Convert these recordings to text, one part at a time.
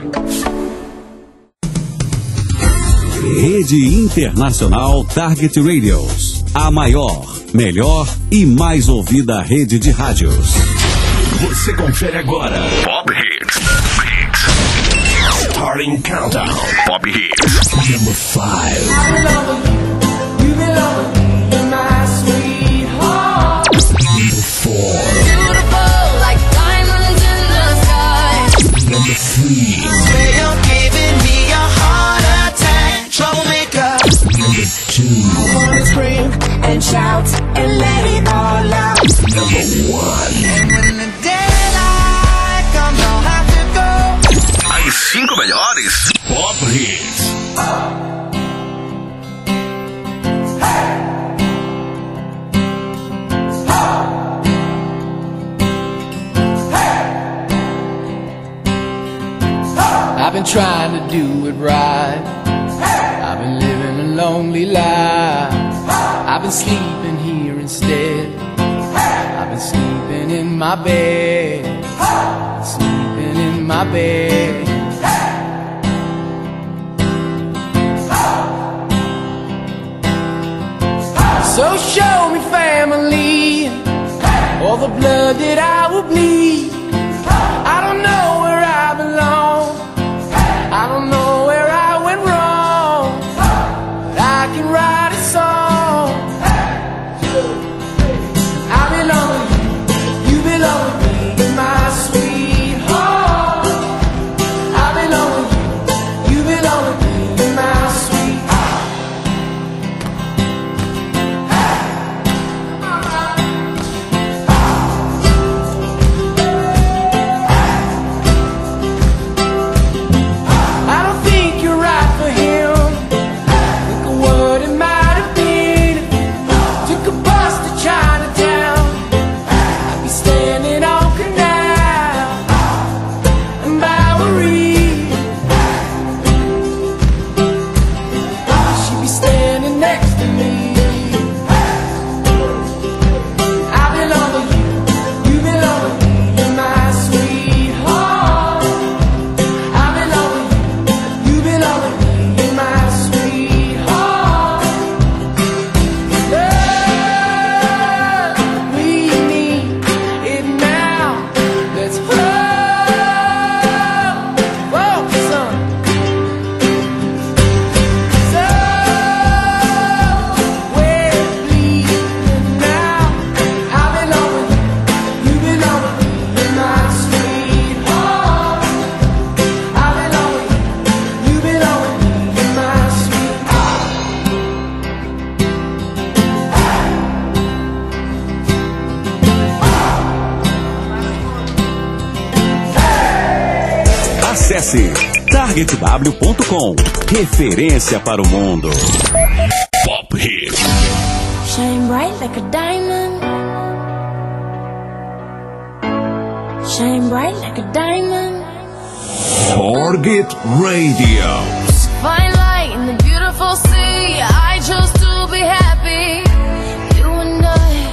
Rede Internacional Target Radios. A maior, melhor e mais ouvida rede de rádios. Você confere agora. Pop Hits. Starting Countdown. Pop Hits. Number 5. Number 4. Beautiful like diamonds in the sky. Number 3. Swear you're giving me a heart attack, troublemaker. Number 2. I wanna scream and shout and let it all out. Number 1. And when the daylight comes, I'll have to go. As 5 melhores Pop Hits. I've been trying to do it right. I've been living a lonely life. I've been sleeping here instead. I've been sleeping in my bed. Sleeping in my bed. So show me family, all the blood that I will bleed. I don't know where I belong. I don't know where I went wrong, but I can write a song. I belong with you, you belong with me, my sweetheart. I belong with you, you belong with me, my sweetheart. I don't think you're right for him. Look at what it might have been. Took a bus to Chinatown. I'd be standing on Canal and Bowery. She'd be standing next to me. I belong with you, you belong with me, you're my sweetheart. I belong with you, you belong with me, you're my sweetheart. Love, we need it now. Let's focus on. So we're bleeding now. I belong with you, you belong with me, you're my sweetheart. I belong with you, you belong with me, you're my sweetheart. Acesse targetw.com. Referência para o mundo. Pop Hits. Shine bright like a diamond. Shine bright like a diamond. Target Radio. Fine light in the beautiful sea. I chose to be happy. You and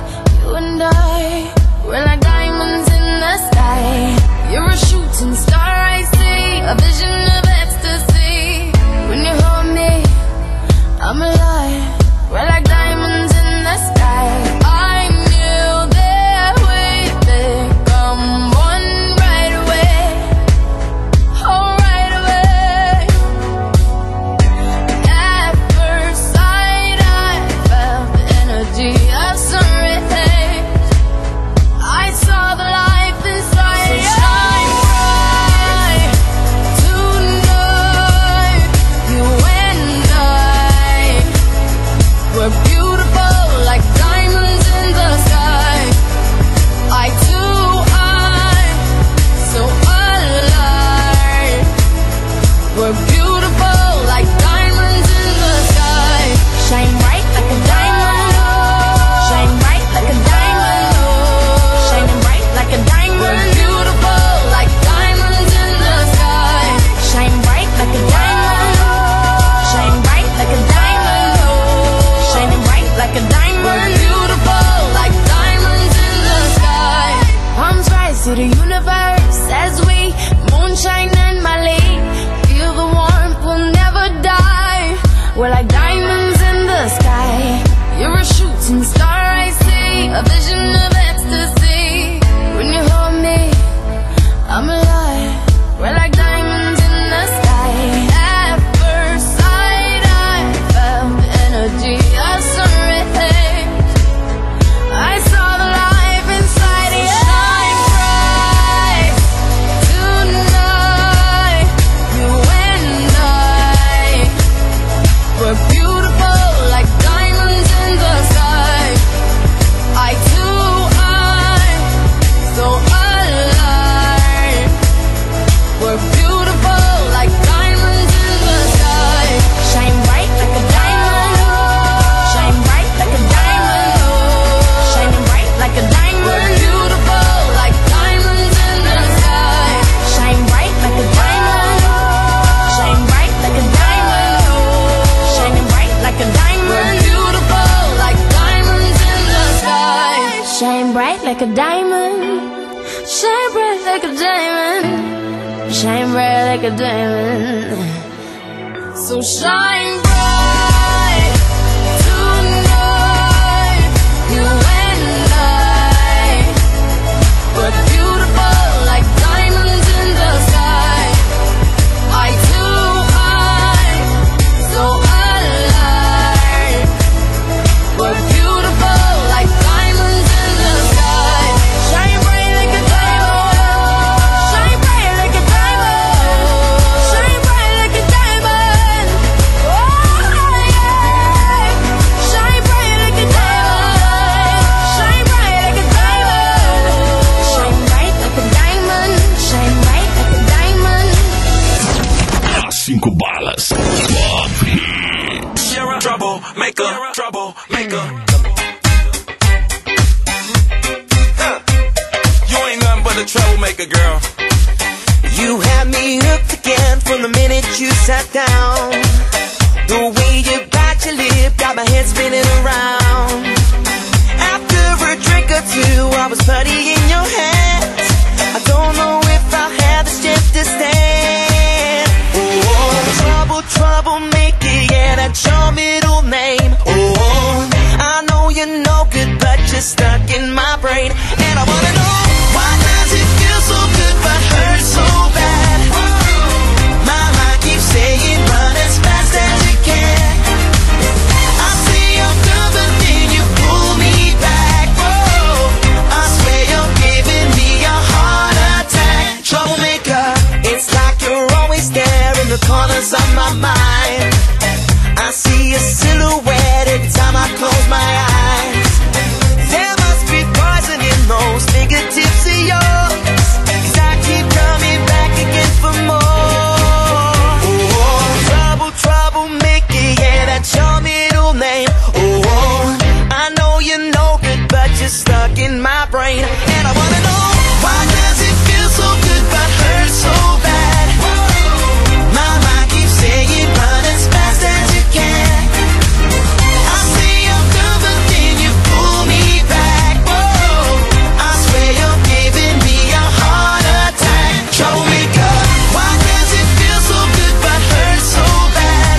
I, we're like diamonds in the sky. You're a shooting star, I see, a vision of ecstasy. When you hold me, I'm alive. We're like diamonds in the sky. I knew that we'd become one right away. Oh, right away. At first sight, I felt We're like diamonds in the sky. You're a shooting star, I see. A vision of ecstasy. When you hold me, I'm alive. We're like diamonds in the sky. At first sight, I felt the energy of sun rays. I saw the life inside you. Shine bright tonight. You and I, we're beautiful like diamonds in the sky. I too am so alive. We're beautiful like diamonds in the sky. Shine bright like a diamond. Shine bright like a diamond. Shining bright like a diamond. We're beautiful like diamonds in the sky. Shine bright like a diamond. Shine bright like a diamond. Shining bright like a diamond. We're beautiful like diamonds in the sky. Shine bright like a diamond. Shine bright like a diamond. Shine bright like a diamond. So shine bright tonight. You and I, we're beautiful like diamonds in the sky. I too am so alive. We're beautiful like diamonds in the sky. Shine bright like a diamond. Shine bright like a diamond. Shine bright like a diamond. Oh yeah. Shine bright like a diamond. Shine bright like a diamond. Shine bright like a diamond. Shine bright like a diamond. As 5 balas. Pop Hits. You're a troublemaker, troublemaker. You ain't nothing but a troublemaker, girl. You had me hooked again from the minute you sat down. The way you bite your lip got my head spinning around. After a drink or two, I was putty in your hands. I don't know if I'll have the strength to stand. Oh, trouble, troublemaker, yeah, that's your middle name. Oh, I know you're no good, but you're stuck in my brain. And I wanna know, why does it feel so good but hurt so bad? My mind keeps saying run as fast as you can. I say I'm done, but then you pull me back. Whoa, I swear you're giving me a heart attack. Troublemaker, it's like you're always there in the corners of my mind. I see a silhouette every time I close my eyes. There must be poison in those fingertips of yours, 'cause I keep coming back again for more. Oh, trouble, troublemaker, yeah, that's your middle name. Oh, I know you're no good, but you're stuck in my brain. And I wanna know, why does it feel so good but hurt so bad? My mind keeps saying run as fast as you can. I say I'm done, but then you pull me back. Whoa, I swear you're giving me a heart attack. Troublemaker, why does it feel so good but hurt so bad?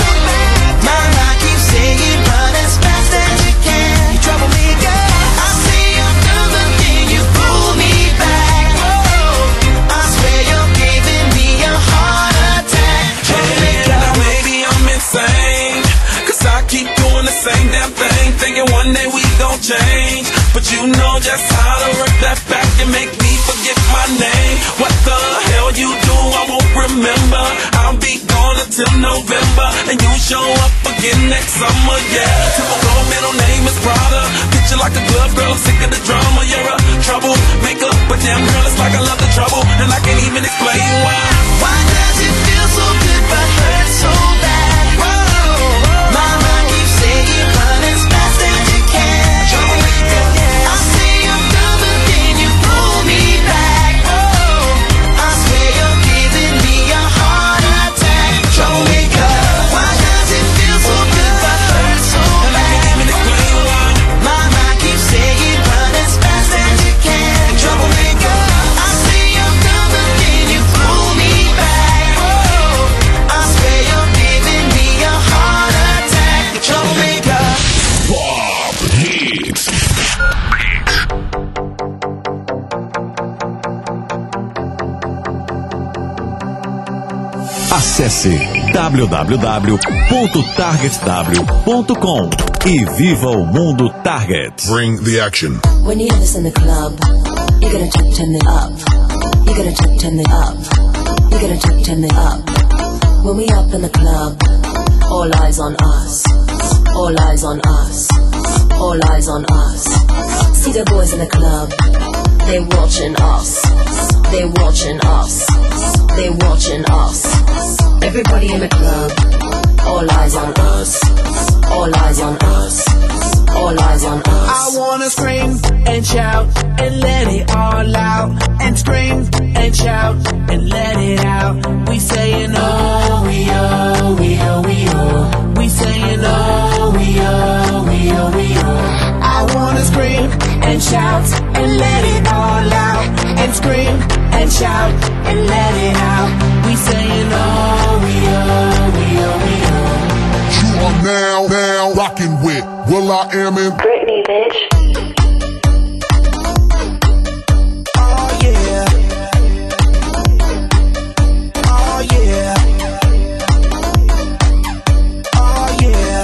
My mind keeps saying run as fast as you can. You troublemaker, I say I'm done, but then you pull me back. Whoa, I swear you're giving me a heart attack. Troublemaker. Now maybe I'm insane, 'cause I keep doing the same damn thing, thinking one day we gon' change. But you know just how to work that back and make me forget my name. What the hell you do, I won't remember. I'll be gone until November, and you show up again next summer, yeah. Typical middle name is Prada. Picture like a glove, girl, I'm sick of the drama. You're a troublemaker, but damn girl, it's like I love the trouble, and I can't even explain why. Why does it feel so good but hurt so bad? My mind keeps saying run as fast as you can. I say I'm done, but then you pull me back. I swear you're giving me a heart attack. Troublemaker, why does it feel so good but hurt so And I bad? can't even explain why. My mind keeps saying run as fast as you can. Troublemaker, I say I'm done, but then you Acesse www.targetw.com e viva o mundo Target. Bring the action. When you have this in the club, you're gonna turn it up. You're gonna turn it up. You're gonna turn it up. When we up in the club, all eyes on us. All eyes on us. All eyes on us. See the boys in the club, they watching us. They watching us. They watching us. Everybody in the club, all eyes on us. All eyes on us. All eyes on us. I wanna scream and shout and let it all out. And scream and shout and let it out. We saying oh, we oh, we oh, we oh. We saying oh, we oh, we oh, we oh. I wanna scream and shout and let it all out. And scream and shout and let it out. We saying oh, we oh, we oh, we oh. You are now rocking with will.i.am in Britney, bitch. Oh yeah. Oh yeah. Oh yeah.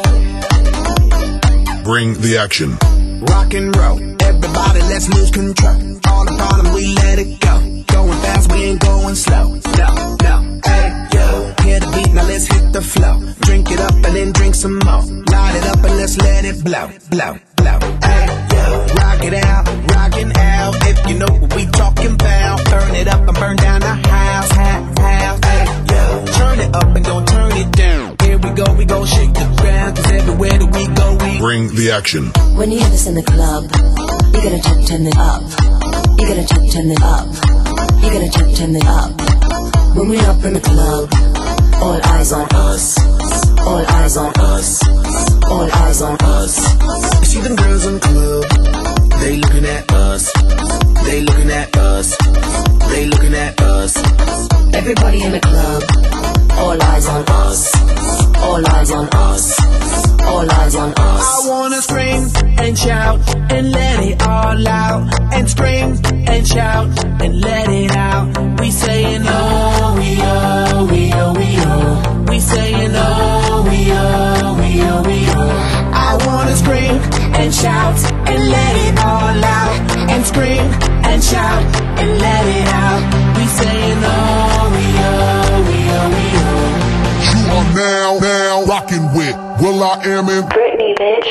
Bring the action. Rock and roll, everybody let's lose control. All the bottom we let it go. Going fast, we ain't going slow. No, hey yo, hear the beat, now let's hit the flow. Drink it up and then drink some more. Light it up and let's let it blow. Hey yo, rock it out, rockin' out. If you know what we talking about, burn it up and burn down the house. Hey yo, turn it up and don't turn it down. Here we go shake the ground. 'Cause everywhere that we go, we Bring the action. When you have this in the club, you're gonna turn it up. You're gonna turn it up. You're gonna turn it up. When we up in the club, all eyes on us. All eyes on us. All eyes on us. You see them girls in the club, they looking at us. They looking at us. They looking at us. Everybody in the club, all eyes on us. All eyes on us. All eyes on us. I wanna scream and shout and let it all out. And scream and shout and let it out. We saying oh, we oh, we oh, we oh. We saying oh, we oh, we oh, we oh. I wanna scream and shout and let it all out. And scream and shout and let it out. We saying oh, we oh, we oh, we oh. You are now rocking with will.i.am in Britney, bitch.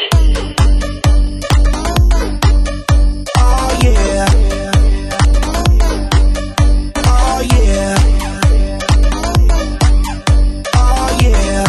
Oh yeah. Oh yeah. Oh yeah.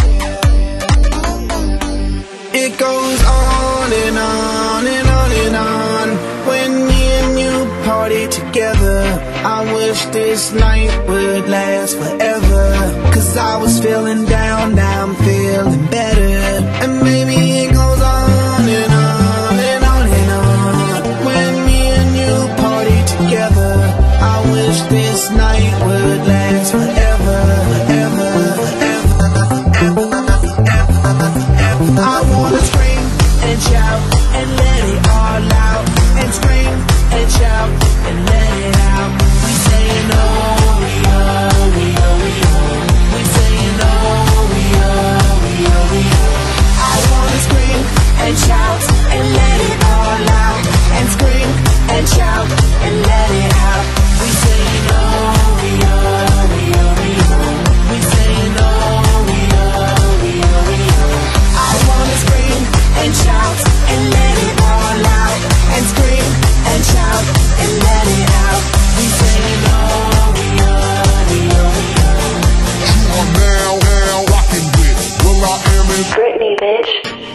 It goes on and on and on and on. When me and you party together, I wish this night would last forever. 'Cause I was feeling down, now I'm feeling better. And maybe it goes on and on and on and on. When me and you party together, I wish this night would last forever, forever, forever, forever, forever. I wanna scream and shout and let it all out. And scream and shout and let it out. We saying oh, we oh, we oh, we oh. We saying oh, we oh, we oh, we oh. I wanna scream and shout and let it all out. And scream and shout and let it out. We saying oh, we oh, we oh, we oh. We saying oh, we oh, we oh, we oh. I wanna scream and shout and let it all out. And scream and shout and let it out. We saying oh, we oh, we oh, we oh. You are now rocking with will.i.am in Britney, bitch.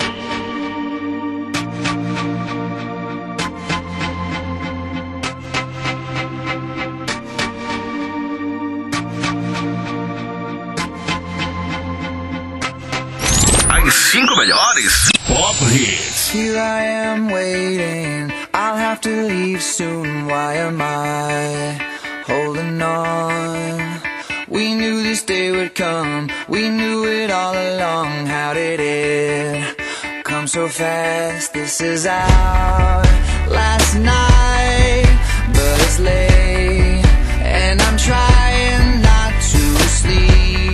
As 5 melhores Pop Hits. Here I am waiting, I'll have to leave soon. Why am I holding on? We knew this day would come, we knew it all along. How did it come so fast? This is our last night, but it's late, and I'm trying not to sleep.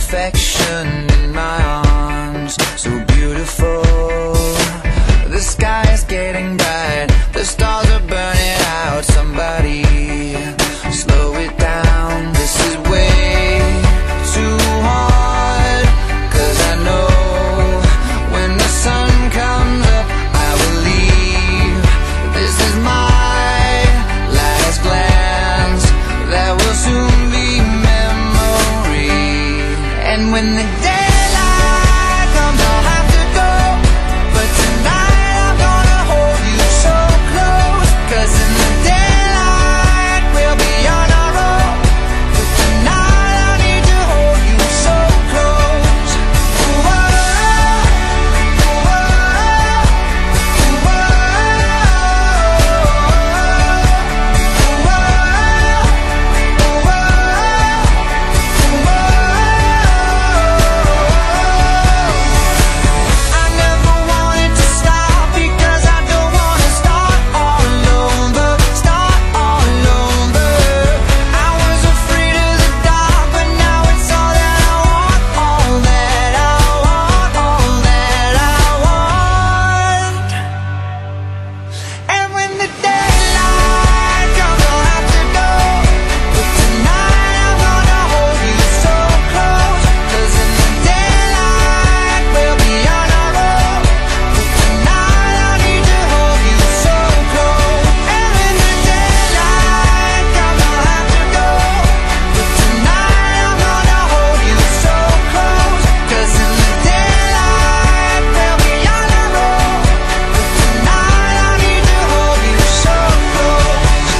perfection in my arms, so beautiful. The sky is getting bright, the stars are burning out. Somebody slow it down, this is way too hard. 'Cause I know when the sun comes up I will leave. This is my last glance, that will soon be memory. And when the daylight comes I'll have to go, but tonight I'm gonna hold you so close. 'Cause in the daylight we'll be on our own, but tonight I need to hold you so close. Ooh, oh, ooh, oh, ooh, oh, ooh, I never wanted to stop because I don't wanna start all over, start all over. I was afraid of the dark, but now it's all that I want, all that I want, all that I want. And when the daylight comes I'll have to go, but tonight I'm gonna hold you so close. 'Cause in the daylight we'll be on our own, but tonight I need to hold you so close. And when the daylight comes I'll have to go, but tonight I'm gonna hold you so close. 'Cause in the daylight we'll be on our own, but tonight I need to hold you so close.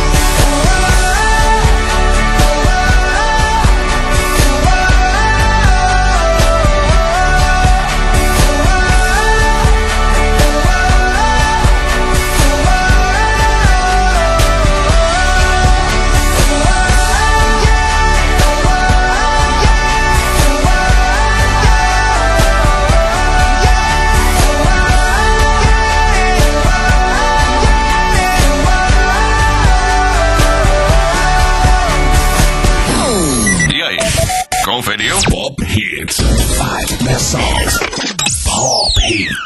E aí, conferiu? Pop Hits. 5 best songs. Pop Hits.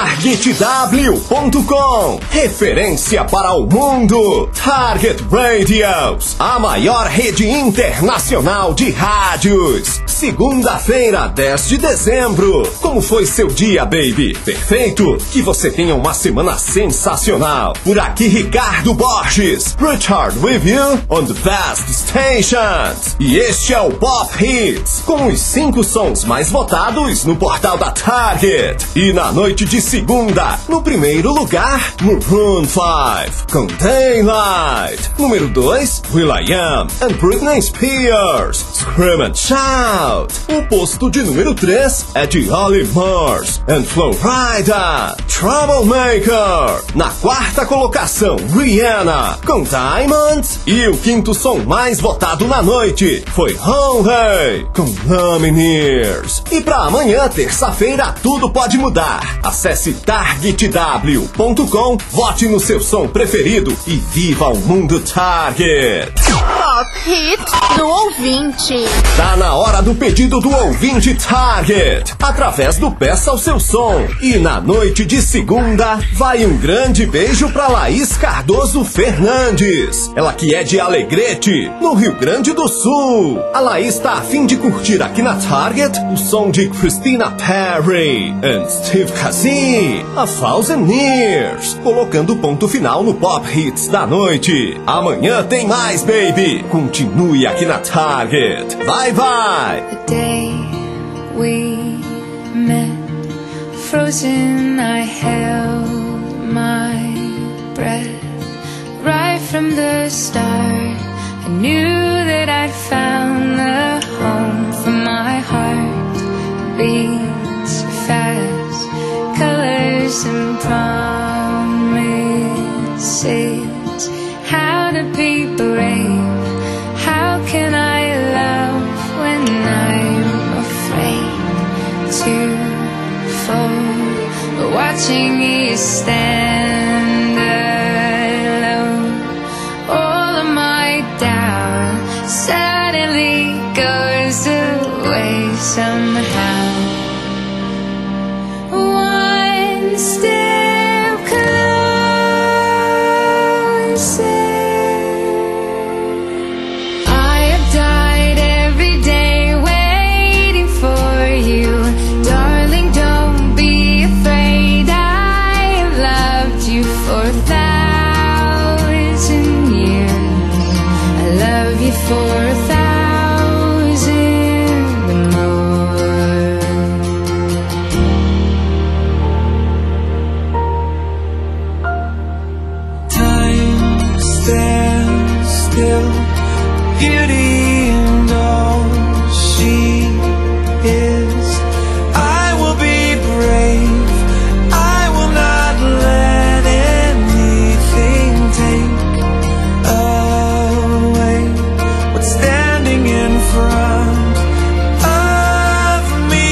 TargetW.com, referência para o mundo. Target Radios, a maior rede internacional de rádios. Segunda-feira, 10 de dezembro. Como foi seu dia, baby? Perfeito? Que você tenha uma semana sensacional. Por aqui, Ricardo Borges. Richard with you on the best stations. E este é o Pop Hits, com os 5 sons mais votados no portal da Target. E na noite de segunda, no primeiro lugar, Maroon 5, com Daylight. Número 2, will.i.am and Britney Spears, Scream and Shout. O posto de número 3 é de Olly Murs and Florida, Troublemaker. Na quarta colocação, Rihanna, com Diamonds. E o quinto som mais votado na noite foi Honey, com Lumineers. E pra amanhã, terça-feira, tudo pode mudar. Acesse targetw.com, vote no seu som preferido e viva o mundo Target. Pop Hits do ouvinte. Tá na hora do pedido do ouvinte Target, através do Peça o Seu Som. E na noite de segunda, vai um grande beijo pra Laís Cardoso Fernandes. Ela que é de Alegrete, no Rio Grande do Sul. A Laís tá a fim de curtir aqui na Target o som de Christina Perri and Steve Kazee, A Thousand Years, colocando ponto final no Pop Hits da noite. Amanhã tem mais, baby. Continue aqui na Target. Bye, bye. The day we met, frozen, I held my breath. Right from the start, I knew that I'd found the home for my heart. Beats fast, colors and promises. How to be brave, how can I love when I'm afraid to fall? But watching you stand alone, all of my doubt sat somehow. One step closer. I have died every day waiting for you. Darling, don't be afraid. I have loved you for 1,000 years. I love you for 1,000 more. Time stands still, beauty and all she is. I will be brave, I will not let anything take away what's standing in front of me.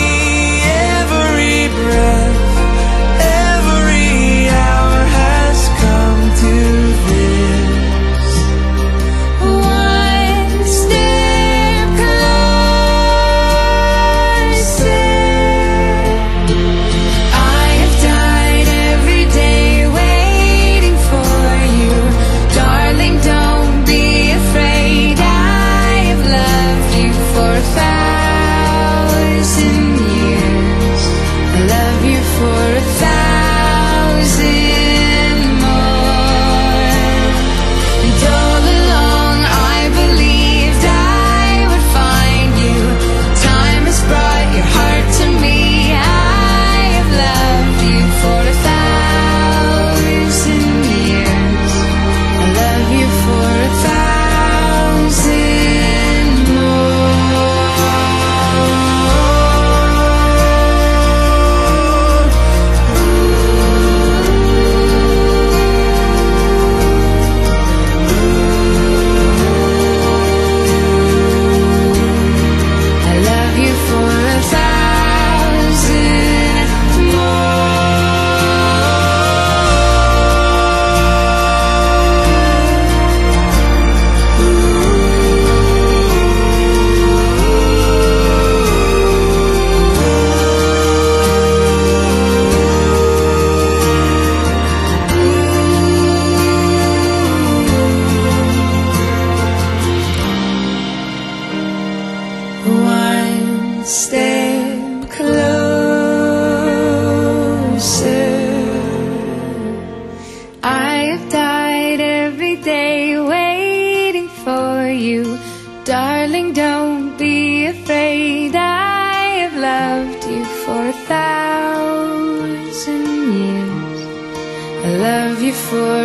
Every breath, every hour has come to this. One step closer. I have died every day waiting for you. Darling, don't be afraid. I have loved you for 1,000 years. I love you for 1,000 more. And all along I believed I would find you. Time has brought your heart to me. I have loved you for 1,000 years. I love you for 1,000 more. I love you for 1,000 One step closer. I have died every day waiting for you. Darling, don't be afraid. I have loved you for 1,000 years. I love you for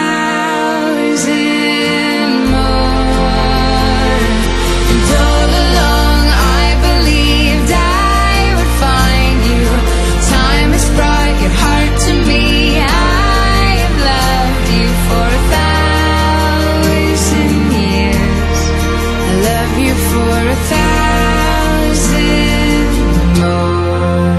1,000 more. And all along I believed I would find you. Time has brought your heart to me. I have loved you for 1,000 years. I love you for 1,000 more.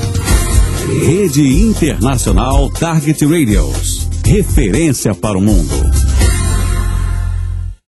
Rede Internacional Target Radios. Referência para o mundo.